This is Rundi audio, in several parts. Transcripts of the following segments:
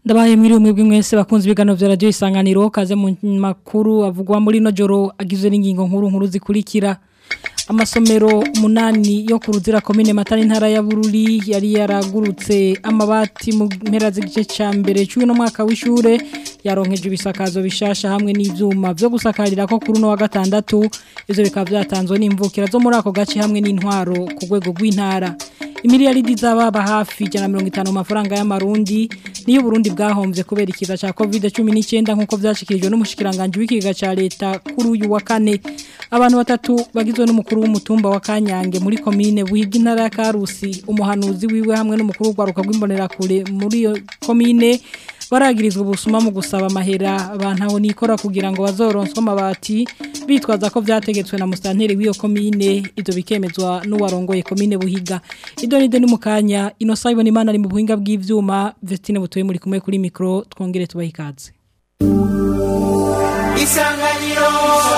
Ndabaye mwebwe mwese bakunze ibiganiro vya radio Isanganiro kaze mu makuru avugwa muri no joro agizwe n'ingingo nkuru zikurikira. Amasomero 8 yo kuruzira komine Matana intara ya Bururi yari yaragurutse amabati mu mpera z'igice ca mbere cy'uno mwaka w'ishure yaronkeje ibisakazo bishasha hamwe n'ivyuma byo gusakarira ko kuri no wa gatandatu ivyo bikaba byatanzwe n'imvukira zo muri ako gace hamwe n'intwaro ku rwego rw'intara. Imiliyaridi z'ababa hafi 150 mafaranga y'amarundi niyo Burundi bwahomvye kubera ikiza ca COVID-19 nkuko vyashikirijwe n'umushikiranganje w'ikiga ca leta kuri uyu wa kane. Abantu batatu bagizwe n'umukuru w'umutumba wa Kanyange muri komine Buhiga intara ya Karusi, umuhanuzi wiwe hamwe n'umukuru w'ugwaruka rw'imbonerakure muri iyo komine baragirizwa ubusuma mu gusaba amahera abantu aho nikora kugira ngo bazoronswe amabati bitwaza ko vyategetswe na mustanteri w'iyo komine ivyo bikemezwa n'uwarongoye komine Buhiga. Idonide ni mukanya Innocent Ibonimana ari mu buhinga bw'ivyuma, Vestine Butoye muri kumwe kuri micro twongere tubahikaze. Isanganiro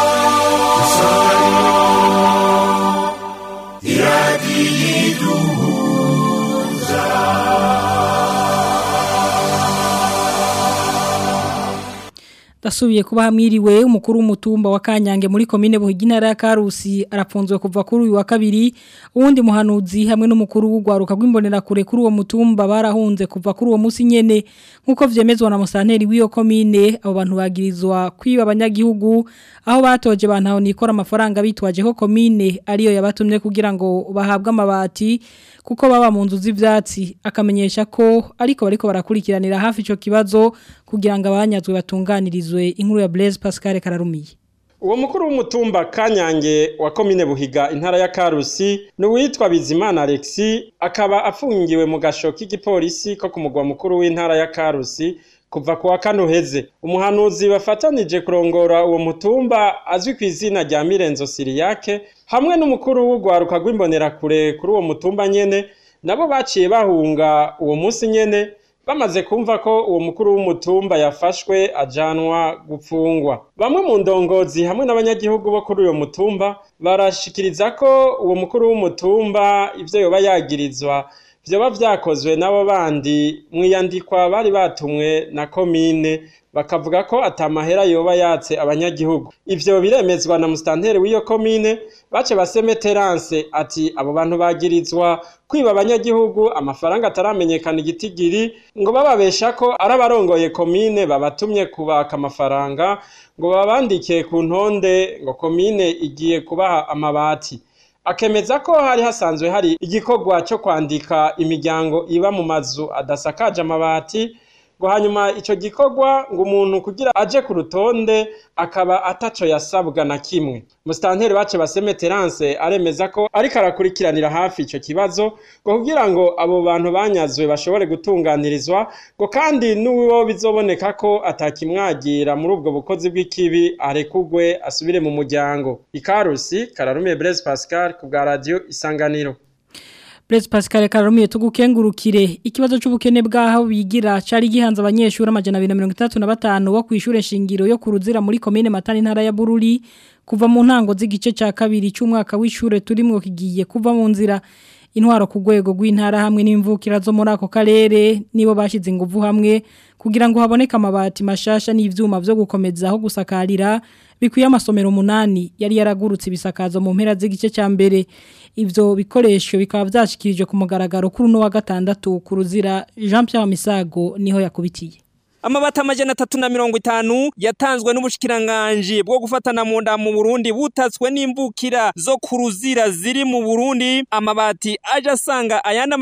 Dasubiye kuba hamwiriwe umukuru w'umutumba wa Kanyange muri komine Buhiga intara ya Karusi arafunzwe kuva kuri uyu wa kabiri, uwundi muhanuzi hamwe n'umukuru w'ugwaruka rw'imbonerakure kuri uwo mutumba barahunze kuva kuri uwo musi nyene nkuko vyemezwa na musanteri w'iyo komine. Abo bantu bagirizwa kwiba abanyagihugu aho batoje bantu nikora amafaranga bitwaje ko komine ariyo yabatumye kugira ngo bahabwe amabati kuko baba mu nzu z'ivyatsi. Akamenyesha ko ariko bariko barakurikiranira hafi ico kibazo kugira ngo abanyazwe batunganirizwe. Inkuru ya Blaise Pascal Kararumiye. Uwo mukuru w'umutumba Kanyange wa komine Buhiga intara ya Karusi n'uwitwa Bizimana Alexis akaba afungiwe mu gasho k'igipolisi ko kumugwa mukuru w'intara ya Karusi kuva kuwa kane uheze. Umuhanuzi bafatanije kurongora uwo mutumba azwi ku izina rya Mirenzo Siriyake hamwe n'umukuru w'ugwaruka rw'imbonerakure kuri uwo mutumba nyene nabo baciye bahunga uwo munsi nyene bamaze kumva ko uwo mukuru w'umutumba yafashwe ajanwa gupfungwa. Bamwe mu ndongozi hamwe n'abanyagihugu bo kuri uyo mutumba barashikiriza ko uwo mukuru w'umutumba ivyo yoba yagirizwa vyoba vyakozwe n'abo bandi mwiyandikwa bari batumwe na komine bakavuga ko atamahera yoba yatse abanyagihugu. Ivyo biremezwa na mustanteri w'iyo komine bace baseme Terence ati abo bantu bagirizwa kwiba abanyagihugu amafaranga ataramenyekana igitigiri ngo bababesha ko arabarongoye komine babatumye kubaka amafaranga ngo babandike ku ntonde ngo komine igiye kubaha amabati. Akemeza ko hari hasanzwe hari igikorwa cyo kwandika imiryango iba mu mazu adasakaje amabati ngo hanyuma ico gikorwa ngo umuntu kugira aje ku rutonde akaba ataco yasabwa na kimwe. Mustanteri bace baseme Terence aremeza ko ariko arakurikiranira hafi ico kibazo ngo kugira ngo abo bantu banyazwe bashobore gutunganirizwa ngo kandi n'uwo bizoboneka ko atakimwagira muri ubwo bukozi bw'ikibi arekugwe asubire mu muryango. Ikarusi Kararumiye Blaise Pascal ku bwa radio Isanganiro. Blaise Pascal Kararumiye tugukengurukire. Ikibazo c'ubukene bwaho bigira cari gihanze abanyeshuri 235 bo kwishure shingiro yo kuruzira muri komine Matana intara ya Bururi kuva mu ntango z'igice ca kabiri c'umwaka w'ishure turimwo kigiye kuva mu nzira. Intwaro ku rwego rw'intara hamwe n'imvukira zo muri ako karere nibo bashize inguvu hamwe kugira ngo haboneke amabati mashasha n'ivyuma vyo gukomeza aho gusakarira bikuye amasomero 8 yari yaragurutse ibisakazo mu mpera z'igice ca mbere. Ivyo bikoresho bikaba vyashikirijwe ku mugaragaro kuri no wa gatandatu ku ruzira. Jean Pierre Misago niho yakubitiye. Amabata 350 yatanzwe n'ubushikiranganje bwo gufatana mu nda mu Burundi butatswe n'imvukira zo kuruzira ziri mu Burundi. Amabati aje asanga ayandi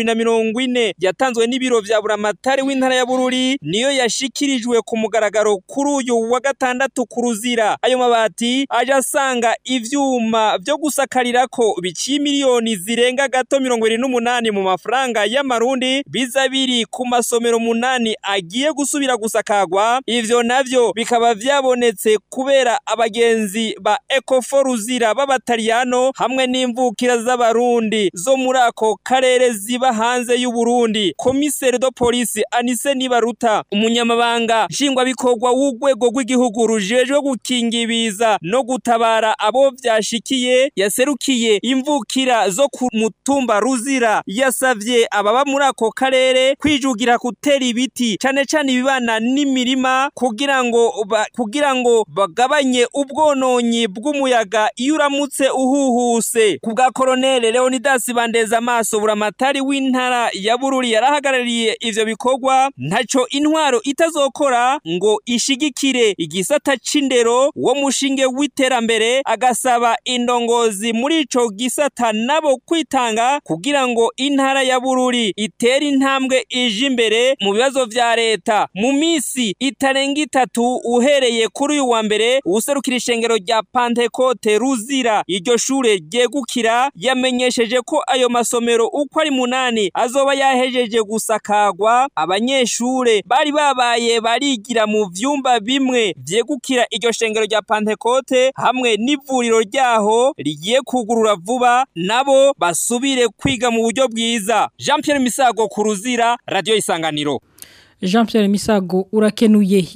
240 yatanzwe n'ibiro vya Buramatari w'intara ya Bururi niyo yashikirijwe ku mugaragaro kuri uyu wa gatandatu kuruzira. Ayo mabati aje asanga ivyuma vyo gusakarirako biciye miliyoni zirenga gato 28 mu mafaranga y'amarundi biza biri ku masomero 8 agiye gusubira gusakagwa. Ivyo navyo bikaba vyabonetse kubera abagenzi ba Ecofo Ruzira b'Abataliyano hamwe n'imvukira z'Abarundi zo muri ako karere ziba hanze y'u Burundi. Komiseri de Police Anise Nibaruta, umunyamabanga nshingwabikorwa w'urwego rw'igihugu rujejwe gukingibiza no gutabara abo vyashikiye, yaserukiye imvukira zo ku mutumba Ruzira, yasavye ababa muri ako karere kwijugira gutera ibiti cane cane ibibana n'imirima kugira ngo bagabanye ubwononyi bw'umuyaga iyo uramutse uhuhuse. Kubwa Colonel Leonidas Bandeza Maso, buramatari w'intara ya Bururi, yarahagarariye ivyo bikorwa, ntaco intwaro itazokora ngo ishigikire igisata c'indero wo mushinge w'iterambere, agasaba indongozi muri ico gisata nabo kwitanga kugira ngo intara ya Bururi itere intambwe ije imbere mu bibazo vya leta. Mu misi itarenga 3 uhereye kuri uyu wa mbere, userukira ishengero rya Pentecote Ruzira iryo shure ryegukira yamenyesheje ko ayo masomero uko ari 8 azoba yahejeje gusakagwa. Abanyeshure bari babaye barigira mu vyumba bimwe vyegukira iryo shengero rya Pentecote hamwe n'ivuriro ryaho rigiye kugurura vuba, nabo basubire kwiga mu buryo bwiza. Jean Pierre Misago ku Ruzira, Radio Isanganiro. Jean Pierre Misago, urakenuye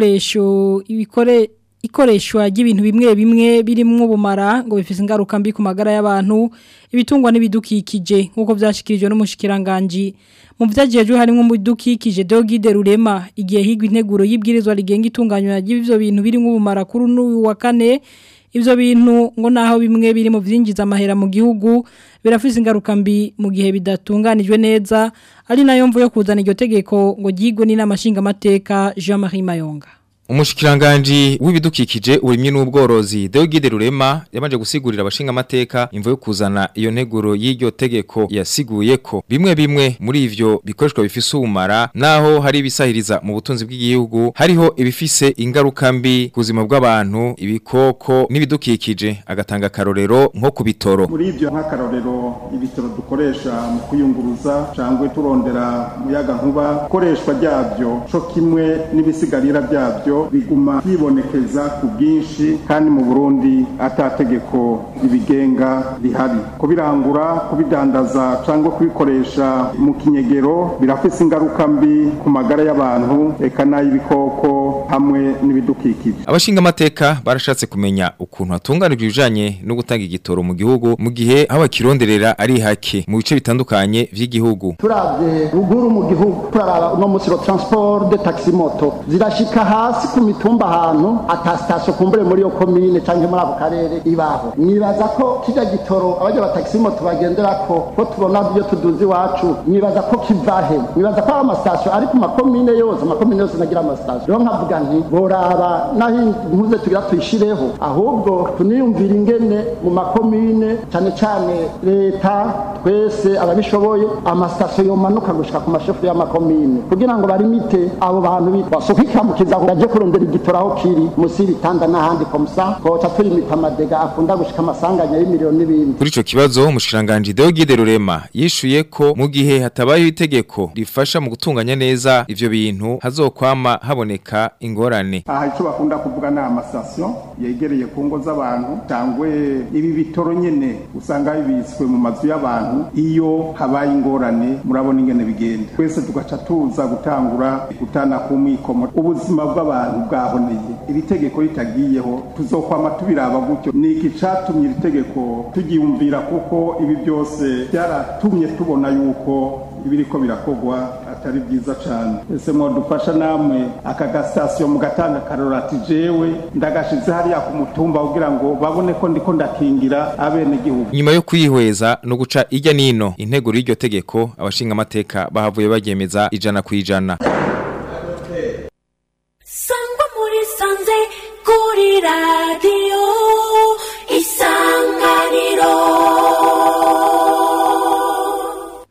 ikoreshwa ry'ibintu bimwe birimwo ubumara ngo bifise ingaruka mbi ku magara y'abantu, ibitungwa n'ibidukikije nkuko vyashikirijwe n'umushikiranganje mu vyajejwe harimo mu bidukikije Deogide Rurema igihe higwa integuro y'ibwirizwa rigenga itunganywa ry'ivyo bintu birimwo ubumara kuri n'uyu wa kane. Ivyo bintu ngo naho bimwe biri mu vyinjiza amahera mu gihugu birafise ingaruka mbi mu gihe bidatunganijwe neza, ari nayo mvu yo kuzana iryo tegeko ngo ryigwe n'inamashinga amateka. Jean-Marie Mayonga. Umushikiranganje w'ibidukikije urimye n'ubworozi Deogide Rurema yabanje gusigurira abashinga amateka imvo yo kuzana iyo nteguro y'iryo tegeko. Yasiguye ko bimwe muri ivyo bikoreshwa bifise ubumara naho hari ibisahiriza mu butunzi bw'igihugu, hariho ibifise ingaruka mbi kuzima bw'abantu, ibikoko n'ibidukikije. Agatanga karorero nko ku bitoro. Muri ivyo nk'akarorero ibitoro dukoresha mu kuyunguruza cangwe turondera muyaga nkuba, koreshwa ryavyo co kimwe n'ibisigarira byavyo biguma bibonekeza ku bwinshi, kandi mu Burundi atategeko ibigenga rihari. Kubirangura, kubidandaza cyangwa kubikoresha mu kinyegero birafise ingaruka mbi ku magara y'abantu eka n'ay'ibikoko hamwe n'ibidukikije. Abashinga amateka barashatse kumenya ukuntu hatunganijwe ibijanye no gutanga igitoro mu gihugu mu gihe aho bakironderera ari hake mu bice bitandukanye vy'igihugu. Turavye ruguru mu gihugu, turaraba no musiro transport de taxi moto zirashika hasi ku mitumba ahantu ata station kumbure muri yo commune canke muri ako karere ibaho. Nibaza ko kija gitoro abaje ba taxi moto bagenderako ko tubona byo tuduzi wacu, nibaza ko kivahe, nibaza ko ama station ari ku makomine yose nagira ama station. Rero nkavuga nti boraba naho impuze tugira tuyishireho, ahubwo tuniyumvira ingene mu makomine cane leta twese ababishoboye ama station yomanuka gushika ku mashefu y'amakomine kugira ngo barimite abo bantu basukikamukiza baje kurondera igitoraho kiri musi bitanda n'ahandi komsa ko taturimita amadega akunda gushika amasanganya y'imiliyoni n'ibindi. Kuri ico kibazo umushikiranganje Deogide Rurema yishuye ko mu gihe hatabaye itegeko rifasha mu gutunganya neza ivyo bintu hazokwama haboneka ingorane. Aha ico bakunda kuvuga na amastation yegereye ku ngo z'abantu cyangwe ibi bitoro nyene usanga bibitswe mu mazu y'abantu, iyo habaye ingorane murabona ingene bigenda. Twese tugaca tuza gutana ku mwikomo ubuzima bw'abantu bwahoneye. Iri tegeko ritagiyeho tuzokwama tubiraba gutyo. Niki catumye iri tegeko tugiyumvira kuko ibi byose byaratumye tubona yuko ibiriko birakogwa atari byiza cyane. Ese mo dufasha namwe akagastation mu gatanga karorati jewe ndagashize hariya ku mutumba kugira ngo babone ko ndiko ndakingira abene gihugu. Nyuma yo kwihweza no guca ijya nino integuro y'iryo tegeko, abashinga amateka bahavuye bagemeza 100%. Sangwa muri sanze kuri radio Isanganiro.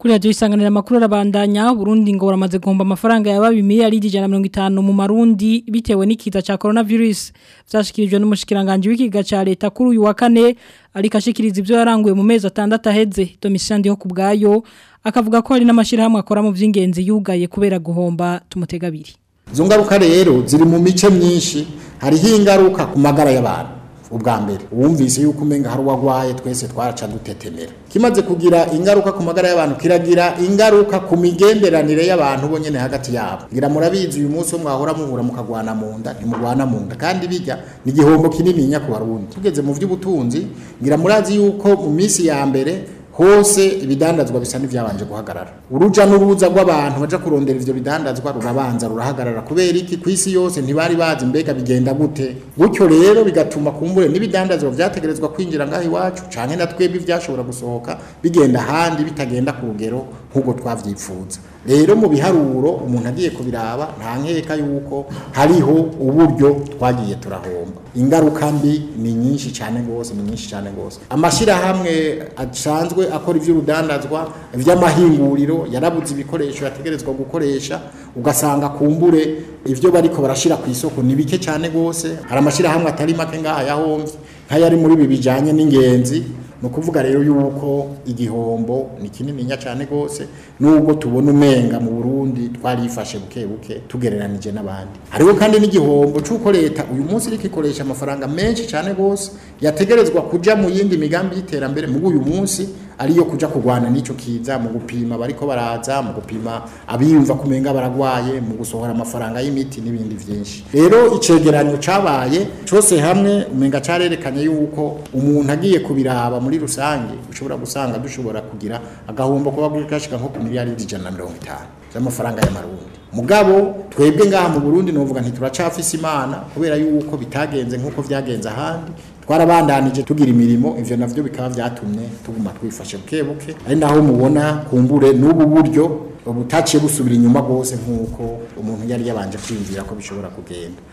Kuri radio isanganira makuru arabandanya Burundi ngo baramaze gomba amafaranga yababi miliyari 150 mu marundi bitewe n'ikiza ca coronavirus vyashikirijwe n'umushikiranganje w'ikiga ca leta kuri uyu wa kane ariko ashikiriza ivyo yaranguye mu mezi 6 aheze Domitien ho kubgayo akavuga ko hari n'amashirahamwe akora mu vy'ingenzi yugaye kubera guhomba tumutegabiri. Izo ngaruka rero ziri mu mice myinshi hariho ingaruka ku magara y'abantu ubwa mbere wumvise yuko umenga hari wagwaye twese twaraca dutetemera kimaze kugira ingaruka ku magara y'abantu kiragira ingaruka ku migenderanire y'abantu bonyene hagati yabo ngira murabizi uyu munsi mwahora muhura mukagwana mu nda ntimugwana mu nda kandi bijya ni igihombo kinini nya ku barundi tugeze mu vy'ubutunzi ngira murazi yuko mu minsi ya mbere hose ibidandazwa bisa n'ivyabanje guhagarara uruja n'uruza rw'abantu baja kurondera ivyo bidandazwa rurabanza rurahagarara kubera iki kwisi yose ntibari bazi mbega bigenda gute gutyo rero bigatuma kumbure n'ibidandazwa vyategerezwa kwinjira ngaho iwacu canke na twebwe ivyashobora gusohoka bigenda handi bitagenda ku rugero nk'uko twavyipfuza rero mu biharuro umuntu agiye kubiraba nta nkeka yuko hariho uburyo twagiye turahomba ingaruka mbi ni nyinshi cyane gose amashira hamwe asanzwe akora ivy'urudandazwa vy'amahinguriro yarabuze ibikoresho yategerezwa gukoresha ugasanga kumbure ivyo bariko barashira ku isoko ni bike cyane gose hari amashira hamwe atari make ngaha yahomvye nk'ayari muri bibijanye n'ingenzi no kuvuga rero yuko igihombo ni kinini nya cyane gose nubwo tubona umenga mu Burundi twarifashe buke tugereranije n'abandi hariho kandi n'igihombo cyuko leta uyu munsi rikikoresha amafaranga menshi cyane gose yategerezwa kuja mu yindi migambi y'iterambere mu uyu munsi ariyo kuja kugwana n'ico kiza mu gupima bariko baraza mu gupima abiyumva kumenga baragwaye mu gusohora amafaranga y'imiti n'ibindi vyinshi rero icegeranyo cabaye cyose hamwe umenga carerekanye yuko umuntu agiye kubiraba muri rusange ushobora gusanga dushobora kugira agahombo kuba gukashika nko ku miliyari 150 z'amafaranga y'amarundi mugabo twebwe ngaha mu Burundi novuga ntituracafise imana kubera yuko bitagenze nkuko vyagenze ahandi twarabandanije tugira imirimo ivyo navyo bikaba vyatumye tuguma twifashe buke ari naho mubona kumbure n'ubu buryo ubutaciye busubira inyuma gose nkuko umuntu yari yabanje kwinjira ko bishobora kugenda.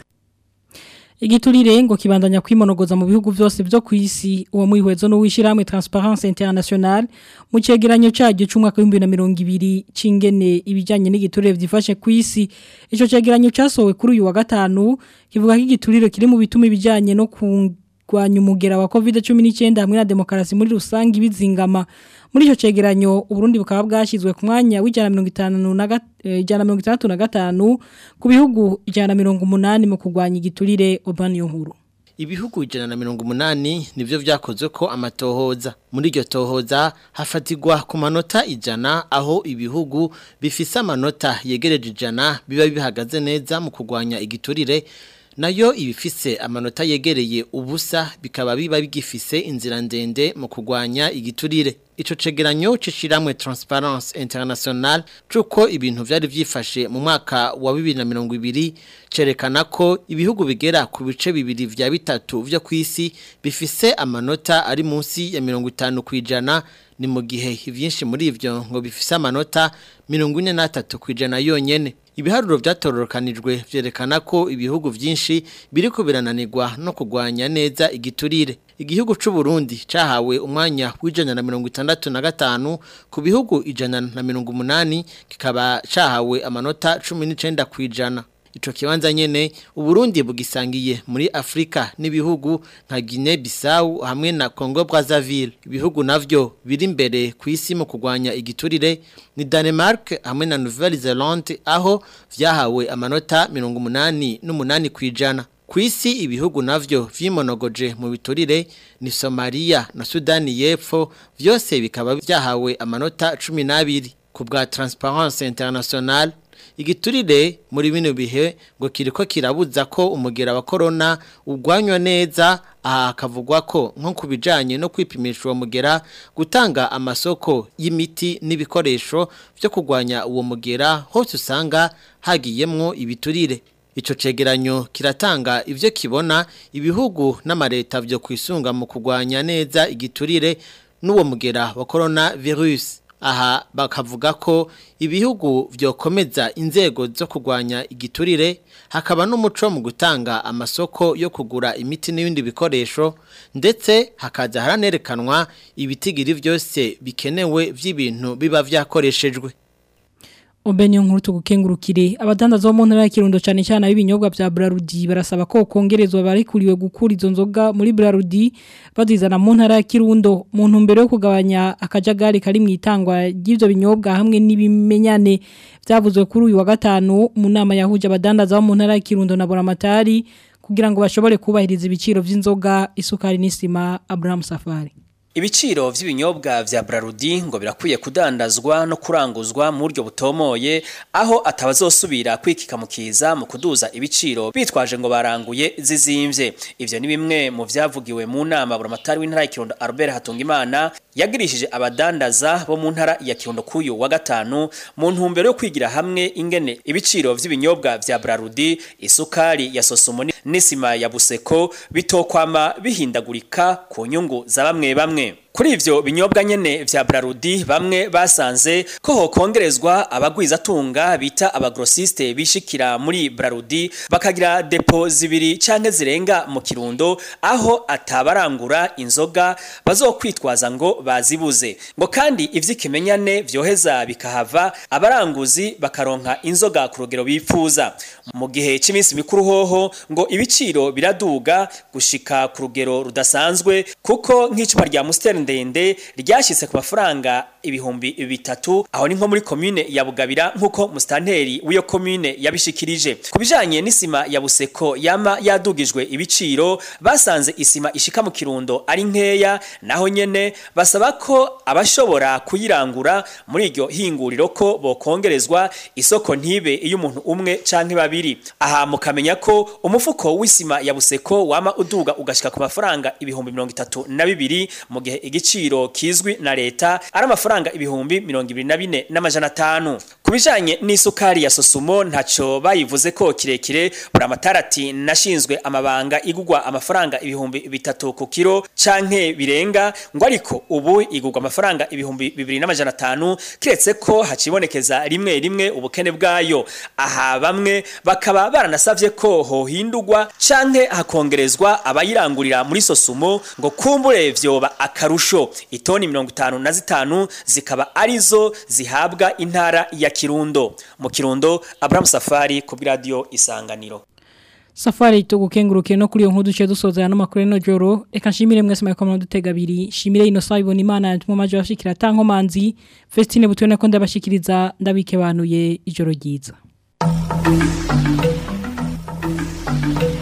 Igiturire ngo kibandanya kwimonogoza mu bihugu byose byo kwisi uwo mwihwezo no wishiramwe Transparence International mu cegeranyo cyaje cy'umwaka wa 2020 cingene ibijanye n'igiturire byifashe kwisi ico cegeranyo cyasowe kuri uyu wa gatanu kivuga ko igiturire kiri mu bituma ibijanye no kurwanya umugera wa COVID-19 hamwe na demokarasi muri rusangi bizingama muri ico cegeranyo Uburundi bukaba bwashizwe ku mwanya w'165 ku bihugu 180 mu kurwanya igiturire Obani Nkuru. Ibihugu 180 nivyo vyakozwe ko amatohoza muri iryo tohoza hafatirwa ku manota 100 aho ibihugu bifise amanota yegereje 100 biba bihagaze neza mu kurwanya igiturire nayo ibifise amanota yegereye ubusa bikaba biba bigifise inzira ndende mu kurwanya igiturire. Ico cegeranyo cishiramwe Transparence International cuko ibintu vyari vyifashe mu mwaka wa 2020 cerekana ko ibihugu bigera ku bice bibiri vya bitatu vyo kwisi bifise amanota ari munsi ya 50% ni mu gihe ivyinshi muri ivyo ngo bifise amanota 43% yonyene. Ibiharuro vyatororokanijwe vyerekana ko ibihugu vyinshi biriko birananirwa no kurwanya neza igiturire. Igihugu c'u Burundi cahawe umwanya w'165 ku bihugu 180 kikaba cahawe amanota 19%. Ico kibanza nyene Uburundi bugisangiye muri Afrika n'ibihugu nka Guinea Bissau hamwe na Congo Brazzaville. Ibihugu navyo biri imbere ku isi mu kurwanya igiturire ni Denmark hamwe na Nouvelle-Zélande aho vyahawe amanota 88%. Kwisi ibihugu navyo vyimonogoje mu biturire ni Somalia na Sudani y'Epfo vyose bikaba vyahawe amanota 12 ku bwa Transparence International. Igiturire muri bino bihe ngo kiriko kirabuza ko umugera wa corona ugwanywa neza akavugwa ko nko kubijanye no kwipimisha uwo mugera gutanga amasoko y'imiti n'ibikoresho byo kugwanya uwo mugera hose usanga hagiyemwo ibiturire. Ico cegeranyo kiratanga ivyo kibona ibihugu n'amareta byo kwisunga mu kugwanya neza igiturire n'uwo mugera wa coronavirus. aha bakavuga ko ibihugu vyokomeza inzego zo kugwanya igiturire hakaba n'umuco mu gutanga amasoko yo kugura imiti n'ibindi bikoresho ndetse hakaza haranerekanwa ibitigiri vyose bikenewe vy'ibintu biba vyakoreshejwe. Obenyo nkuru tugukengurukire abadandaza bo mu ntara ya Kirundo cyane cyane abibinyobwa bya Brarudi barasaba ko kongerezwa barikuriwe gukura izo nzoga muri Brarudi bazizana mu ntara ya Kirundo mu ntumbero yo kugabanya akajagari kari mu itangwa ry'ivyo binyobwa hamwe n'ibimenyane byavuzwe kuri uyu wa gatanu mu nama yahuje abadandaza bo mu ntara ya Kirundo na Buramatari kugira ngo bashobore kubahiriza ibiciro vy'inzoga isukari n'isima. Abraham Safari. Ibiciro vy'ibinyobwa vya Brarudi ngo birakwiye kudandazwa no kuranguzwa mu buryo butomoye aho atabazosubira kwikikamukiza mu kuduza ibiciro bitwaje ngo baranguye zizimvye. Ivyo ni bimwe mu vyavugiwe mu nama Buramatari w'intara ya Kirundo Albert Hatungimana yagirishije abadandaza bo mu ntara ya Kirundo kuyu wa gatanu mu ntumbero yo kwigira hamwe ingene ibiciro vy'ibinyobwa vya Brarudi, isukari ya Sosumo n'isima ya Buseko bitokwama bihindagurika ku nyungu za bamwe. Kuri ivyo binyobwa nyene vya Brarudi bamwe basanze ko hokongerezwa abagwiza tunga bita abagrossiste bishikira muri Brarudi bakagira depo zibiri canke zirenga mu Kirundo aho atabarangura inzoga bazokwitwaza ngo bazibuze ngo kandi ivyikimenyane vyoheza bikahava abaranguzi bakaronka inzoga ku rugero bipfuza. Mu gihe cy'iminsi mikuru hoho ngo ibiciro biraduga gushika ku rugero rudasanzwe kuko nk'icupa rya Mustern ndende ryashitse ku mafaranga ibihumbi 3 aho ni nko muri commune ya Bugabira nkuko mustanteri w'iyo commune yabishikirije. Kubijanye n'isima ya Buseko yama yadugijwe ibiciro basanze isima ishika mu Kirundo ari nkeya naho nyene basaba ko abashobora kuyirangura muri iryo hinguriro ko bokongerezwa isoko ntibe iyo umuntu umwe canke babiri. Aha mukamenya ko umufuko w'isima ya Buseko wama uduga ugashika ku mafaranga ibihumbi 32 mu gihe igiciro kizwi na leta ari amafaranga ibihumbi 24,500. Kubijanye n'isukari ya Sosumo ntaco bayivuze ko kirekire. Buramatari ati nashinzwe amabanga igugwa amafaranga ibihumbi 3 ku kilo canke birenga ngo ariko ubu igugwa amafaranga ibihumbi 2,500 kiretse ko hacibonekeza rimwe ubukene bwayo. Aha bamwe bakaba baranasavye ko hohindurwa canke hakongerezwa abayirangurira muri Sosumo ngo kumbure vyoba akarusho. Itoni 55 zikaba arizo zihabwa intara ya Kirundo. Mu Kirundo Abraham Safari ku radio Isanganiro. Safari tugukenguruke no kuri yo nkuru duce dusoza no makuru no joro eka nshimire mwese mwakomana dutega abiri shimire Innocent ibona Imana mu majo bashikira tankomanzi Festine butwe nako ndabashikiriza ndabike banuye ijoro ryiza.